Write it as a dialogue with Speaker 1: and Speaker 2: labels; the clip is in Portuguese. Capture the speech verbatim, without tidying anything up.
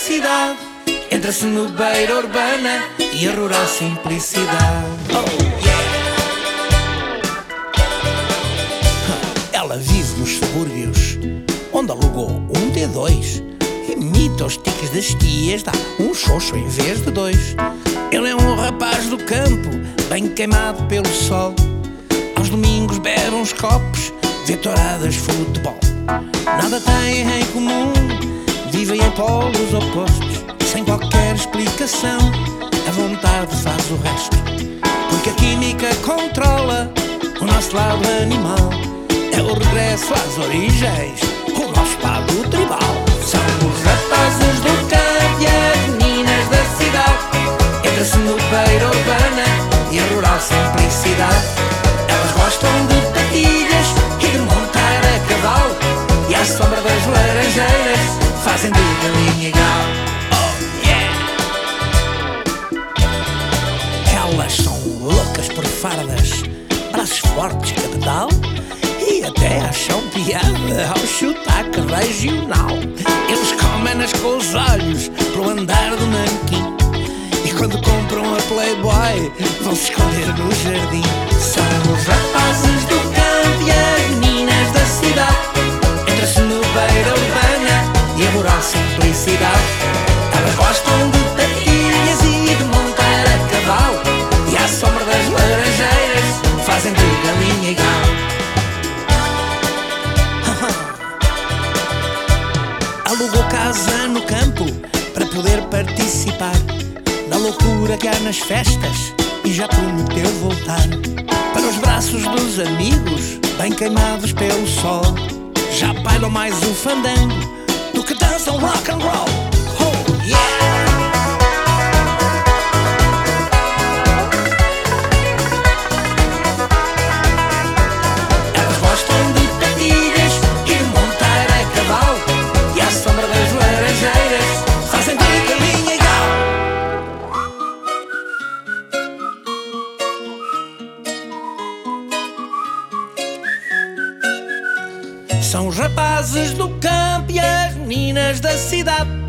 Speaker 1: cidade. Entra-se no beira urbana e a rural simplicidade. Oh, yeah. Ela vive nos subúrbios, onde alugou um D dois. Imita os tiques das tias, dá um xoxo em vez de dois. Ele é um rapaz do campo, bem queimado pelo sol. Aos domingos bebe uns copos, vê touradas de futebol. Nada têm em comum, vivem em polos opostos, sem qualquer explicação. A vontade faz o resto, porque a química controla o nosso lado animal. É o regresso às origens, o nosso lado tribal. São os rapazes do campo e as meninas da cidade. Entra-se no beira urbana e a rural simplicidade. Elas gostam de patilhas e de montar a cavalo, e à sombra das laranjeiras fazem de galinha e galo. Oh, yeah! Elas são loucas por fardas, braços fortes, cabedal, e até acham piada ao sotaque regional. Eles comem-nas com os olhos pelo andar do nanquim, e quando compram a Playboy vão-se esconder no jardim. São os rapazes do campo e as meninas da cidade. Entra-se no beira urbana e a rural simplicidade. Elas gostam de patilhas e de montar a cavalo, e à sombra das laranjeiras fazem de galinha e galo. Alugou casa no campo para poder participar da loucura que há nas festas, e já prometeu voltar para os braços dos amigos, bem queimados pelo sol. Já bailam mais o fandango do que dançam rock and roll. Oh, yeah! Elas gostam de patilhas e de montar a cavalo, e à sombra das laranjeiras fazem de galinha e galo. São os rapazes do campo e as meninas da cidade.